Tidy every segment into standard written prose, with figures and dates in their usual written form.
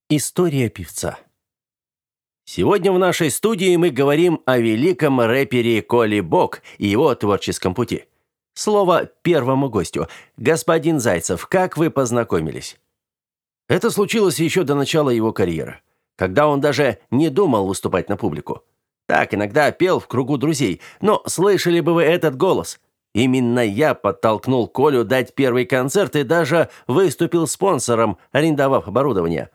История певца. Сегодня в нашей студии мы говорим о великом рэпере Коле Бок и его творческом пути. Слово первому гостю. Господин Зайцев, как вы познакомились? Это случилось еще до начала его карьеры, когда он даже не думал выступать на публику. Так, иногда пел в кругу друзей, но слышали бы вы этот голос? Именно я подтолкнул Колю дать первый концерт и даже выступил спонсором, арендовав оборудование.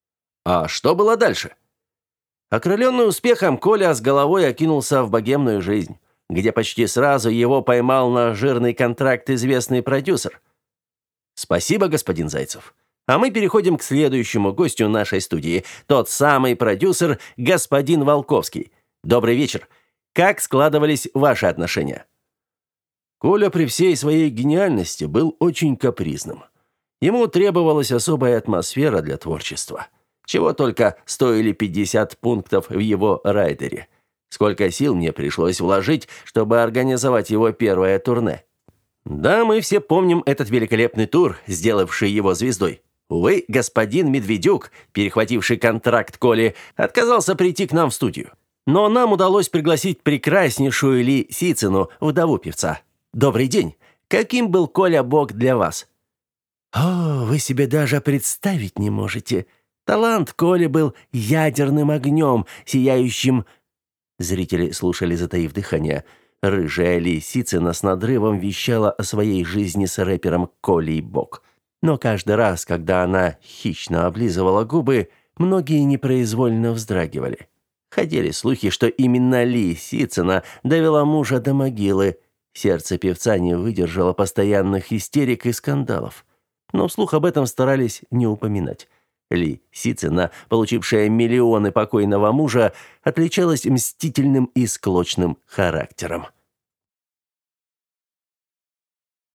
А что было дальше? Окрыленный успехом, Коля с головой окинулся в богемную жизнь, где почти сразу его поймал на жирный контракт известный продюсер. Спасибо, господин Зайцев. А мы переходим к следующему гостю нашей студии, тот самый продюсер, господин Волковский. Добрый вечер. Как складывались ваши отношения? Коля при всей своей гениальности был очень капризным. Ему требовалась особая атмосфера для творчества. Чего только стоили 50 пунктов в его райдере. Сколько сил мне пришлось вложить, чтобы организовать его первое турне. Да, мы все помним этот великолепный тур, сделавший его звездой. Увы, господин Медведюк, перехвативший контракт Коли, отказался прийти к нам в студию. Но нам удалось пригласить прекраснейшую Ли Сицину, вдову певца. Добрый день. Каким был Коля Бок для вас? О, вы себе даже представить не можете. Талант Коли был ядерным огнем, сияющим... Зрители слушали, затаив дыхание. Рыжая Ли Сицина с надрывом вещала о своей жизни с рэпером Колей Бок. Но каждый раз, когда она хищно облизывала губы, многие непроизвольно вздрагивали. Ходили слухи, что именно Ли Сицина довела мужа до могилы. Сердце певца не выдержало постоянных истерик и скандалов. Но вслух об этом старались не упоминать. Ли Сицина, получившая миллионы покойного мужа, отличалась мстительным и склочным характером.